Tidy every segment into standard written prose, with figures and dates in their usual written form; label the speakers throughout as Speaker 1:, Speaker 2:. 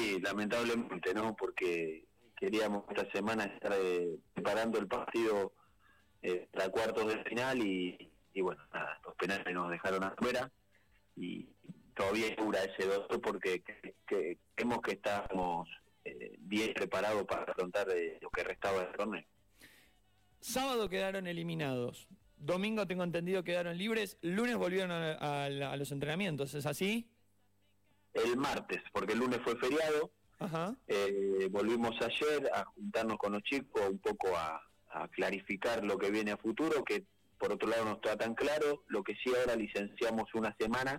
Speaker 1: Sí, lamentablemente, ¿no? Porque queríamos esta semana estar preparando el partido para cuartos de final y bueno, nada, los penales nos dejaron afuera y todavía dura ese 2 porque creemos que estamos bien preparados para afrontar lo que restaba del torneo.
Speaker 2: Sábado quedaron eliminados, domingo tengo entendido quedaron libres, lunes volvieron a los entrenamientos, ¿es así?
Speaker 1: El martes, porque el lunes fue feriado.
Speaker 2: Ajá.
Speaker 1: Volvimos ayer a juntarnos con los chicos un poco a clarificar lo que viene a futuro, que por otro lado no está tan claro. Lo que sí, ahora licenciamos una semana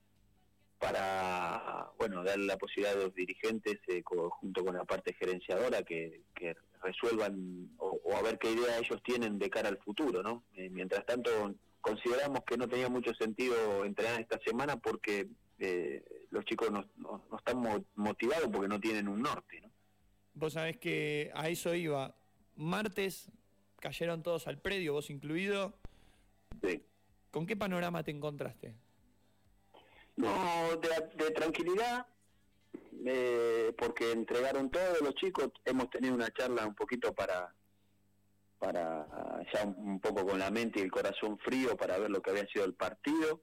Speaker 1: para, bueno, darle la posibilidad a los dirigentes, junto con la parte gerenciadora, que resuelvan o a ver qué idea ellos tienen de cara al futuro, ¿no? Mientras tanto, consideramos que no tenía mucho sentido entrenar esta semana porque los chicos no están motivados porque no tienen un norte, ¿no?
Speaker 2: Vos sabés que a eso iba. Martes cayeron todos al predio, vos incluido.
Speaker 1: Sí.
Speaker 2: ¿Con qué panorama te encontraste?
Speaker 1: No, de tranquilidad, porque entregaron todos los chicos. Hemos tenido una charla un poquito para ya un poco con la mente y el corazón frío para ver lo que había sido el partido.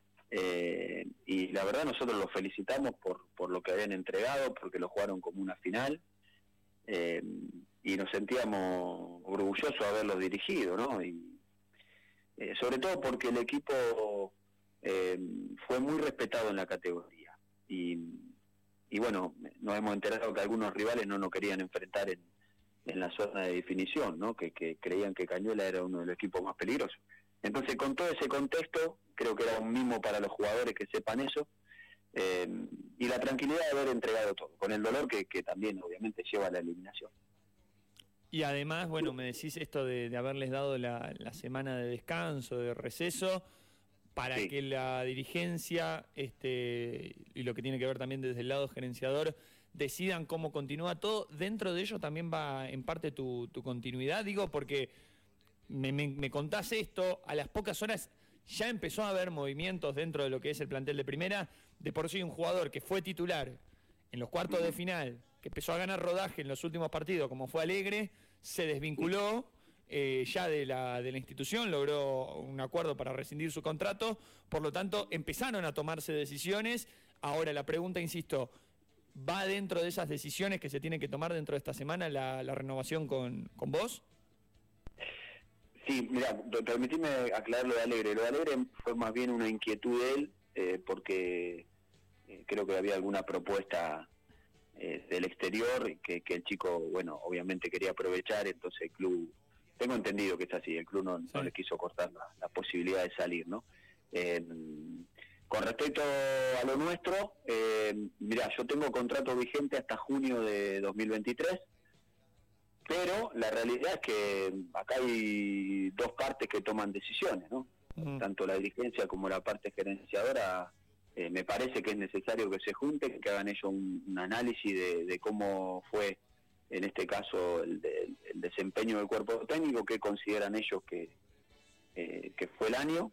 Speaker 1: Y la verdad nosotros los felicitamos por lo que habían entregado, porque lo jugaron como una final, y nos sentíamos orgullosos de haberlos dirigido, ¿no? Y sobre todo porque el equipo fue muy respetado en la categoría y bueno, nos hemos enterado que algunos rivales no nos querían enfrentar en la zona de definición, ¿no? Que creían que Cañuelas era uno de los equipos más peligrosos. Entonces, con todo ese contexto, creo que era un mimo para los jugadores que sepan eso, y la tranquilidad de haber entregado todo, con el dolor que también obviamente lleva a la eliminación.
Speaker 2: Y además, bueno, me decís esto de haberles dado la semana de descanso, de receso, para
Speaker 1: Sí.
Speaker 2: que la dirigencia, y lo que tiene que ver también desde el lado gerenciador, decidan cómo continúa todo. Dentro de ello también va en parte tu continuidad, digo, porque me contás esto, a las pocas horas ya empezó a haber movimientos dentro de lo que es el plantel de primera. De por sí un jugador que fue titular en los cuartos de final, que empezó a ganar rodaje en los últimos partidos, como fue Alegre, se desvinculó ya de la institución, logró un acuerdo para rescindir su contrato, por lo tanto empezaron a tomarse decisiones. Ahora la pregunta, insisto, ¿va dentro de esas decisiones que se tienen que tomar dentro de esta semana la renovación con vos?
Speaker 1: Sí, mira, permitime aclarar lo de Alegre. Lo de Alegre fue más bien una inquietud de él, porque creo que había alguna propuesta del exterior que el chico, bueno, obviamente quería aprovechar, entonces el club, tengo entendido que es así, el club no le quiso cortar la posibilidad de salir, ¿no? Con respecto a lo nuestro, mira, yo tengo contrato vigente hasta junio de 2023, pero la realidad es que acá hay dos partes que toman decisiones, ¿no? Tanto la dirigencia como la parte gerenciadora. Me parece que es necesario que se junten, que hagan ellos un análisis de cómo fue, en este caso, el desempeño del cuerpo técnico, qué consideran ellos que fue el año,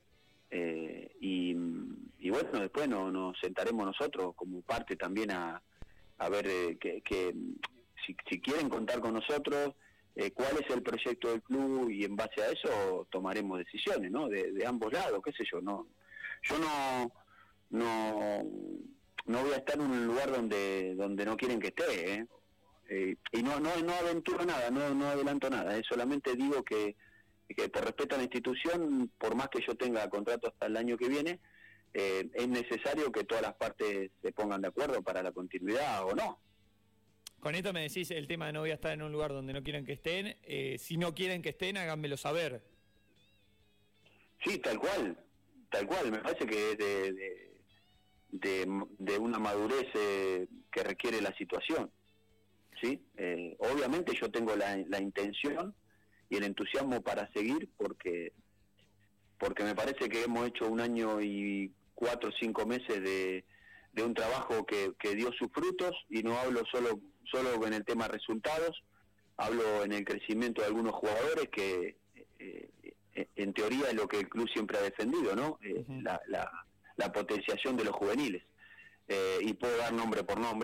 Speaker 1: y bueno, después nos sentaremos nosotros como parte también a ver si quieren contar con nosotros, cuál es el proyecto del club, y en base a eso tomaremos decisiones, ¿no? De ambos lados, qué sé yo, yo no voy a estar en un lugar donde no quieren que esté, y no aventuro nada, no adelanto nada, solamente digo que por respeto a la institución, por más que yo tenga contrato hasta el año que viene, es necesario que todas las partes se pongan de acuerdo para la continuidad o no.
Speaker 2: Con esto me decís el tema de no voy a estar en un lugar donde no quieran que estén. Si no quieren que estén, háganmelo saber.
Speaker 1: Sí, tal cual. Me parece que es de una madurez que requiere la situación, ¿sí? Obviamente yo tengo la intención y el entusiasmo para seguir porque me parece que hemos hecho 1 año y 4 o 5 meses de un trabajo que dio sus frutos, y no hablo solo en el tema resultados, hablo en el crecimiento de algunos jugadores que en teoría es lo que el club siempre ha defendido, ¿no? La potenciación de los juveniles, y puedo dar nombre por nombre,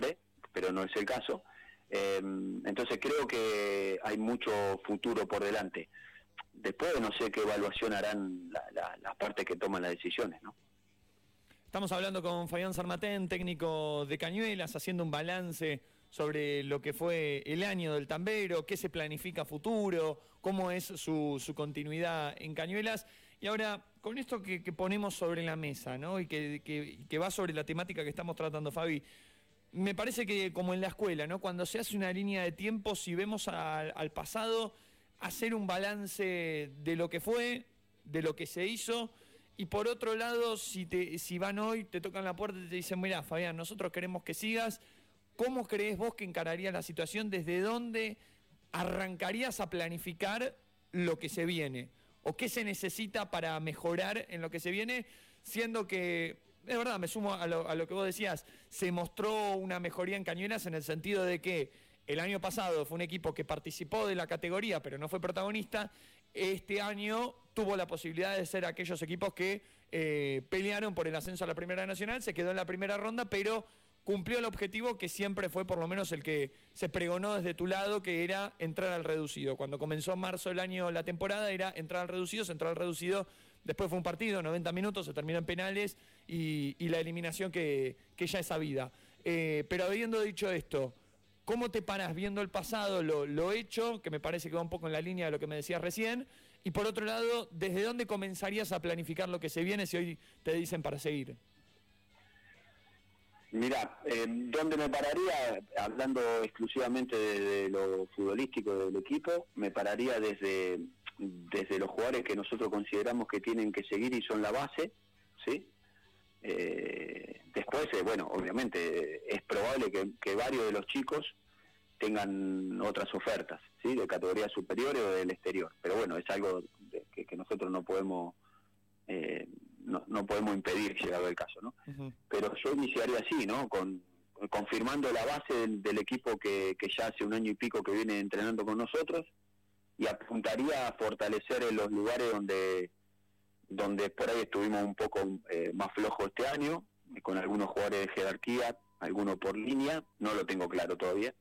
Speaker 1: pero no es el caso. Entonces creo que hay mucho futuro por delante. Después no sé qué evaluación harán las partes que toman las decisiones, ¿no?
Speaker 2: Estamos hablando con Fabián Sarmatén, técnico de Cañuelas, haciendo un balance sobre lo que fue el año del Tambero, qué se planifica a futuro, cómo es su continuidad en Cañuelas. Y ahora, con esto que ponemos sobre la mesa, ¿no? Y que va sobre la temática que estamos tratando, Fabi, me parece que como en la escuela, ¿no? Cuando se hace una línea de tiempo, si vemos al pasado, hacer un balance de lo que fue, de lo que se hizo. Y por otro lado, si van hoy, te tocan la puerta y te dicen, mirá, Fabián, nosotros queremos que sigas, ¿cómo crees vos que encararías la situación? ¿Desde dónde arrancarías a planificar lo que se viene? ¿O qué se necesita para mejorar en lo que se viene? Siendo que, es verdad, me sumo a lo que vos decías, se mostró una mejoría en Cañuelas en el sentido de que el año pasado fue un equipo que participó de la categoría, pero no fue protagonista. Este año tuvo la posibilidad de ser aquellos equipos que pelearon por el ascenso a la Primera Nacional, se quedó en la primera ronda, pero cumplió el objetivo que siempre fue por lo menos el que se pregonó desde tu lado, que era entrar al reducido. Cuando comenzó en marzo el año la temporada era entrar al reducido, se entró al reducido, después fue un partido, 90 minutos, se terminó en penales y la eliminación que ya es sabida. Pero habiendo dicho esto, ¿cómo te paras viendo el pasado, lo hecho, que me parece que va un poco en la línea de lo que me decías recién? Y por otro lado, ¿desde dónde comenzarías a planificar lo que se viene si hoy te dicen para seguir?
Speaker 1: Mirá, ¿dónde me pararía? Hablando exclusivamente de lo futbolístico del equipo, me pararía desde los jugadores que nosotros consideramos que tienen que seguir y son la base, ¿sí? Después, bueno, obviamente es probable que varios de los chicos tengan otras ofertas, ¿sí? De categorías superiores o del exterior, pero bueno, es algo que nosotros no podemos no podemos impedir llegado el caso, ¿no? Uh-huh. Pero yo iniciaría así, ¿no? Confirmando la base del equipo que ya hace un año y pico que viene entrenando con nosotros, y apuntaría a fortalecer en los lugares donde por ahí estuvimos un poco más flojos este año, con algunos jugadores de jerarquía, algunos por línea, no lo tengo claro todavía,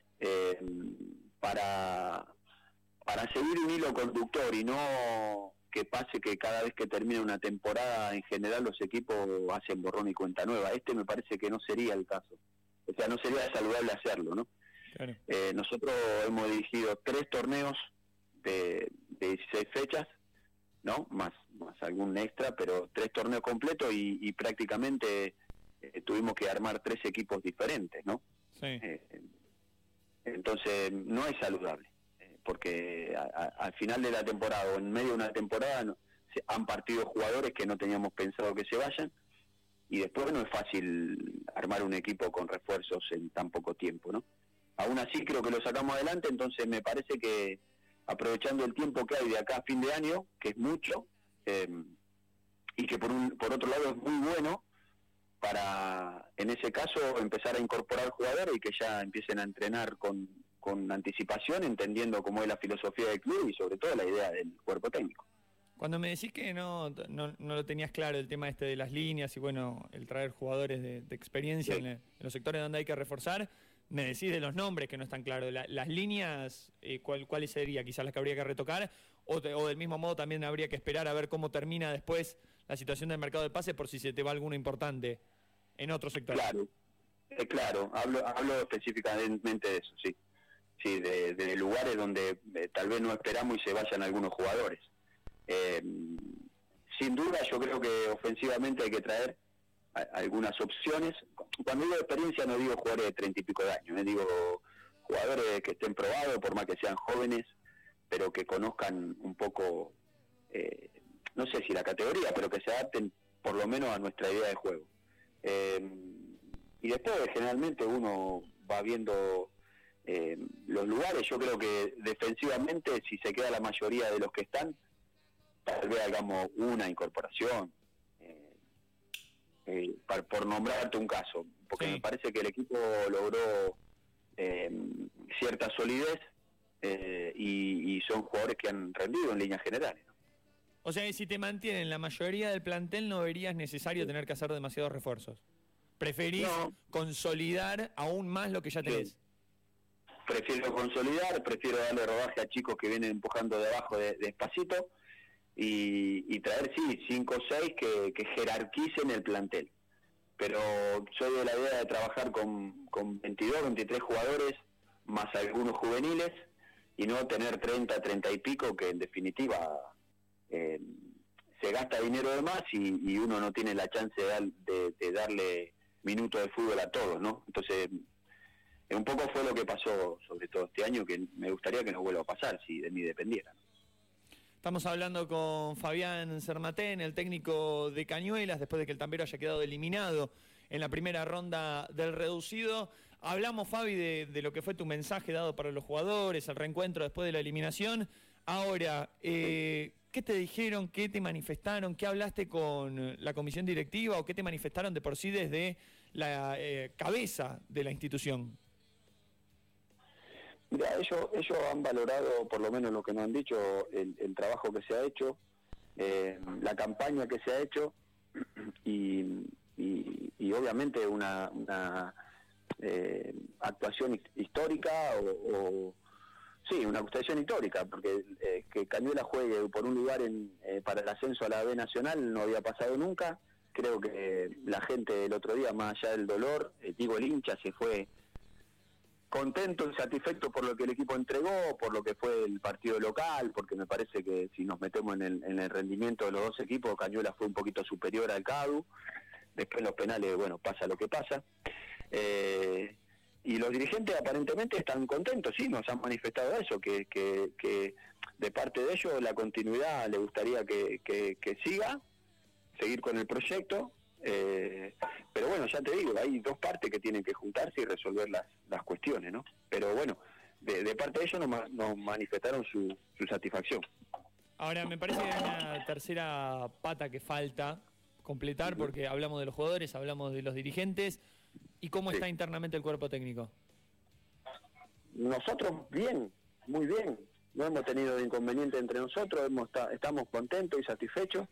Speaker 1: para seguir un hilo conductor y no que pase que cada vez que termina una temporada en general los equipos hacen borrón y cuenta nueva. Me parece que no sería el caso, o sea, no sería saludable hacerlo, ¿no? Claro. Nosotros hemos dirigido 3 torneos de 16 fechas, ¿no? Más algún extra, pero 3 torneos completos y prácticamente tuvimos que armar 3 equipos diferentes, ¿no? Sí. Entonces no es saludable, porque al final de la temporada o en medio de una temporada han partido jugadores que no teníamos pensado que se vayan, y después no es fácil armar un equipo con refuerzos en tan poco tiempo, ¿no? Aún así creo que lo sacamos adelante, entonces me parece que aprovechando el tiempo que hay de acá a fin de año, que es mucho, y que por otro lado es muy bueno para, en ese caso, empezar a incorporar jugadores y que ya empiecen a entrenar con anticipación, entendiendo cómo es la filosofía del club y sobre todo la idea del cuerpo técnico.
Speaker 2: Cuando me decís que no lo tenías claro el tema de las líneas y bueno, el traer jugadores de experiencia, sí, en los sectores donde hay que reforzar, me decís de los nombres que no están claros. Las líneas, ¿cuáles serían? Quizás las que habría que retocar, o del mismo modo también habría que esperar a ver cómo termina después la situación del mercado de pases por si se te va alguno importante en otro sector.
Speaker 1: Claro, hablo específicamente de eso, sí. Sí, de lugares donde tal vez no esperamos y se vayan algunos jugadores. Sin duda yo creo que ofensivamente hay que traer algunas opciones. Cuando digo experiencia no digo jugadores de 30 y pico de años, digo jugadores que estén probados, por más que sean jóvenes, pero que conozcan un poco, no sé si la categoría, pero que se adapten por lo menos a nuestra idea de juego. Y después generalmente uno va viendo los lugares. Yo creo que defensivamente, si se queda la mayoría de los que están, tal vez hagamos una incorporación, por nombrarte un caso, porque sí, me parece que el equipo logró cierta solidez y son jugadores que han rendido en líneas generales, ¿no?
Speaker 2: O sea, si te mantienen la mayoría del plantel, no verías necesario tener que hacer demasiados refuerzos. ¿Preferís consolidar aún más lo que ya tenés?
Speaker 1: Sí. Prefiero consolidar, prefiero darle rodaje a chicos que vienen empujando de abajo despacito y traer, sí, 5 o 6 que jerarquicen el plantel. Pero soy de la idea de trabajar con 22, 23 jugadores, más algunos juveniles, y no tener 30, 30 y pico, que en definitiva se gasta dinero de más y uno no tiene la chance de darle minutos de fútbol a todos, ¿no? Entonces, un poco fue lo que pasó, sobre todo este año, que me gustaría que no vuelva a pasar, si de mí dependiera, ¿no?
Speaker 2: Estamos hablando con Fabián Sermatén, el técnico de Cañuelas, después de que el Tambero haya quedado eliminado en la primera ronda del reducido. Hablamos, Fabi, de lo que fue tu mensaje dado para los jugadores, el reencuentro después de la eliminación. Ahora, ¿qué te dijeron? ¿Qué te manifestaron? ¿Qué hablaste con la comisión directiva o qué te manifestaron de por sí desde la cabeza de la institución?
Speaker 1: Mira, ellos han valorado, por lo menos lo que nos han dicho, el trabajo que se ha hecho, la campaña que se ha hecho y obviamente una actuación histórica sí, una actuación histórica, porque que Cañuelas juegue por un lugar para el ascenso a la B Nacional no había pasado nunca. Creo que la gente el otro día, más allá del dolor, digo, el hincha se fue contento y satisfecho por lo que el equipo entregó, por lo que fue el partido local, porque me parece que si nos metemos en el rendimiento de los dos equipos, Cañuelas fue un poquito superior al CADU. Después en los penales, bueno, pasa lo que pasa. Y los dirigentes aparentemente están contentos, sí, nos han manifestado eso, que de parte de ellos la continuidad le gustaría que seguir con el proyecto. Pero bueno, ya te digo, hay dos partes que tienen que juntarse y resolver las cuestiones, ¿no? Pero bueno, de parte de ellos nos manifestaron su satisfacción.
Speaker 2: Ahora, me parece que hay una tercera pata que falta completar, porque hablamos de los jugadores, hablamos de los dirigentes, y cómo está internamente el cuerpo técnico.
Speaker 1: Nosotros bien, muy bien, no hemos tenido inconveniente entre nosotros, estamos contentos y satisfechos.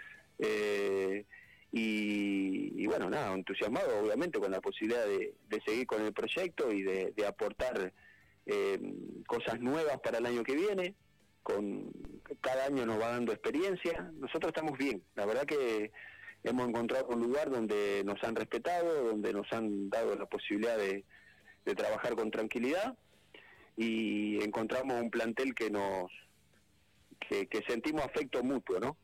Speaker 1: Y bueno, nada, entusiasmado obviamente con la posibilidad de seguir con el proyecto y de aportar cosas nuevas para el año que viene. Cada año nos va dando experiencia. Nosotros estamos bien, la verdad que hemos encontrado un lugar donde nos han respetado, donde nos han dado la posibilidad de trabajar con tranquilidad, y encontramos un plantel que sentimos afecto mutuo, ¿no?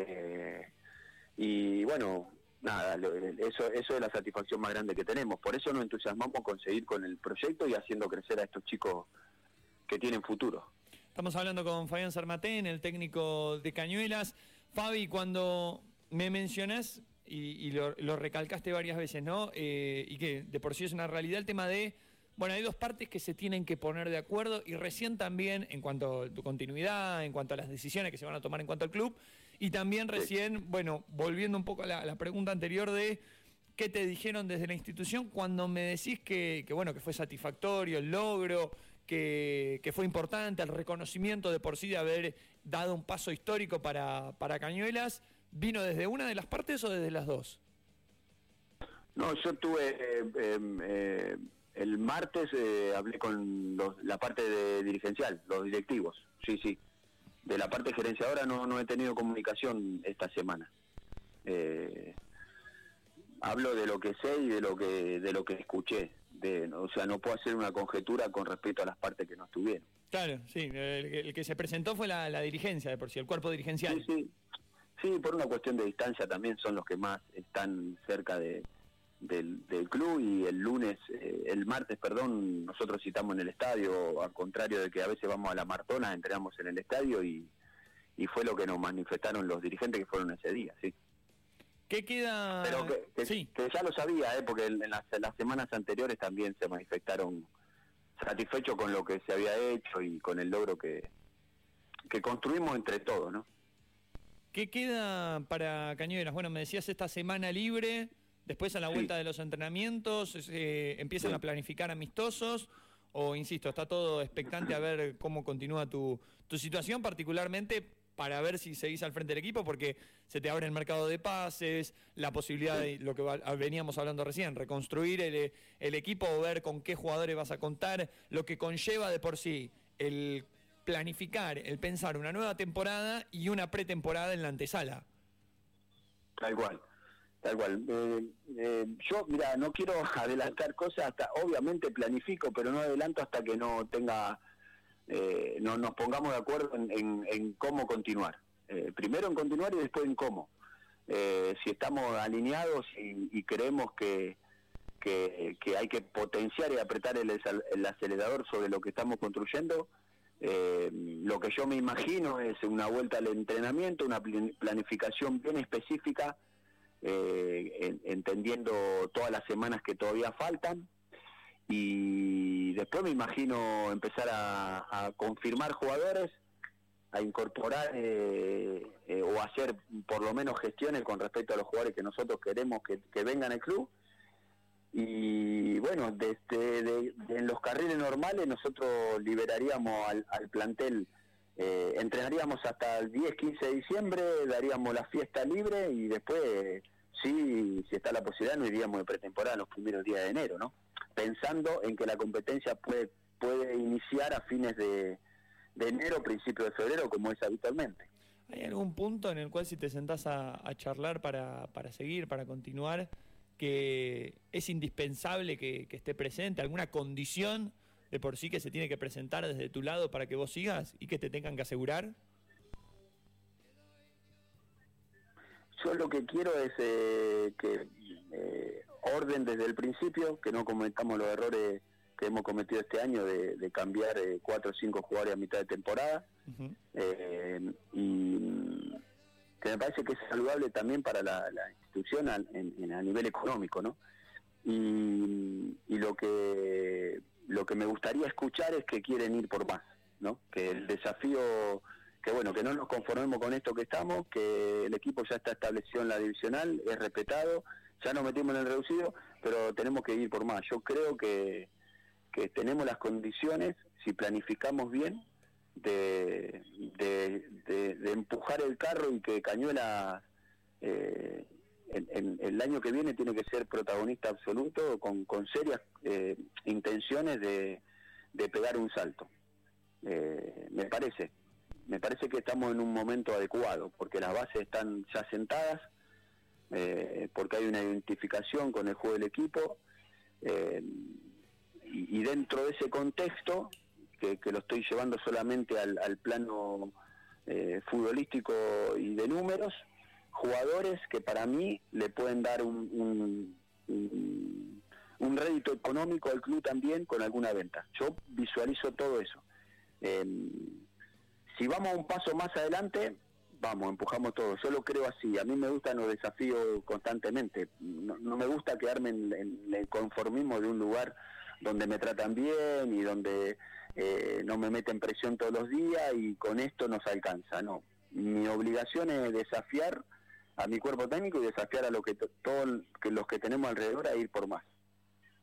Speaker 1: Y bueno, nada, eso es la satisfacción más grande que tenemos. Por eso nos entusiasmamos con seguir con el proyecto y haciendo crecer a estos chicos que tienen futuro.
Speaker 2: Estamos hablando con Fabián Sermatén, el técnico de Cañuelas. Fabi, cuando me mencionás, y lo recalcaste varias veces, ¿no? Y que de por sí es una realidad el tema de, bueno, hay dos partes que se tienen que poner de acuerdo, y recién también en cuanto a tu continuidad, en cuanto a las decisiones que se van a tomar en cuanto al club, y también recién, bueno, volviendo un poco a la pregunta anterior de qué te dijeron desde la institución cuando me decís que bueno, que fue satisfactorio el logro, que fue importante el reconocimiento de por sí de haber dado un paso histórico para Cañuelas. ¿Vino desde una de las partes o desde las dos?
Speaker 1: No, yo tuve el martes, hablé con la parte dirigencial, los directivos, sí. De la parte gerenciadora no he tenido comunicación esta semana. Hablo de lo que sé y de lo que escuché. O sea, no puedo hacer una conjetura con respecto a las partes que no estuvieron.
Speaker 2: Claro, sí, el que se presentó fue la dirigencia de por sí, el cuerpo dirigencial.
Speaker 1: Sí, por una cuestión de distancia también son los que más están cerca del club, y el martes, nosotros citamos en el estadio, al contrario de que a veces vamos a la Martona, entrenamos en el estadio y fue lo que nos manifestaron los dirigentes que fueron ese día, sí.
Speaker 2: ¿Qué queda?
Speaker 1: Pero que ya lo sabía, porque en las semanas anteriores también se manifestaron satisfechos con lo que se había hecho y con el logro que construimos entre todos, ¿no?
Speaker 2: ¿Qué queda para Cañuelas? Bueno, me decías esta semana libre, después a la vuelta de los entrenamientos, empiezan a planificar amistosos, o insisto, está todo expectante a ver cómo continúa tu situación, particularmente para ver si seguís al frente del equipo, porque se te abre el mercado de pases, la posibilidad de lo que veníamos hablando recién, reconstruir el equipo o ver con qué jugadores vas a contar, lo que conlleva de por sí el planificar, el pensar una nueva temporada y una pretemporada en la antesala.
Speaker 1: Tal cual. Yo, mira, no quiero adelantar cosas, obviamente planifico, pero no adelanto hasta que no tenga, no nos pongamos de acuerdo en cómo continuar. Primero en continuar y después en cómo. Si estamos alineados y creemos que hay que potenciar y apretar el acelerador sobre lo que estamos construyendo, lo que yo me imagino es una vuelta al entrenamiento, una planificación bien específica, entendiendo todas las semanas que todavía faltan, y después me imagino empezar a confirmar jugadores, a incorporar o hacer por lo menos gestiones con respecto a los jugadores que nosotros queremos que vengan al club. Y bueno, en los carriles normales nosotros liberaríamos al plantel, entrenaríamos hasta el 10-15 de diciembre, daríamos la fiesta libre y después, si está la posibilidad, nos iríamos de pretemporada en los primeros días de enero, ¿no? Pensando en que la competencia puede iniciar a fines de enero, principio de febrero, como es habitualmente.
Speaker 2: ¿Hay algún punto en el cual si te sentás a charlar para seguir, para continuar, que es indispensable que esté presente, alguna condición de por sí que se tiene que presentar desde tu lado para que vos sigas y que te tengan que asegurar?
Speaker 1: Yo lo que quiero es que orden desde el principio, que no cometamos los errores que hemos cometido este año de cambiar 4 o 5 jugadores a mitad de temporada,
Speaker 2: Uh-huh.
Speaker 1: Y que me parece que es saludable también para la institución a nivel económico, ¿no? Y lo que me gustaría escuchar es que quieren ir por más, ¿no? Que el desafío, que bueno, que no nos conformemos con esto que estamos, que el equipo ya está establecido en la divisional, es respetado, ya nos metimos en el reducido, pero tenemos que ir por más. Yo creo que tenemos las condiciones, si planificamos bien, de empujar el carro, y que Cañuelas el año que viene tiene que ser protagonista absoluto, con serias intenciones de pegar un salto. Me parece que estamos en un momento adecuado, porque las bases están ya sentadas, porque hay una identificación con el juego del equipo, y dentro de ese contexto, que lo estoy llevando solamente al plano futbolístico y de números, jugadores que para mí le pueden dar un rédito económico al club también con alguna venta. Yo visualizo todo eso. Si vamos un paso más adelante, empujamos todo. Yo lo creo así. A mí me gustan los desafíos constantemente. No me gusta quedarme en el conformismo de un lugar donde me tratan bien y donde no me meten presión todos los días y con esto nos alcanza. No, mi obligación es desafiar a mi cuerpo técnico y desafiar a todos los que tenemos alrededor a ir por más.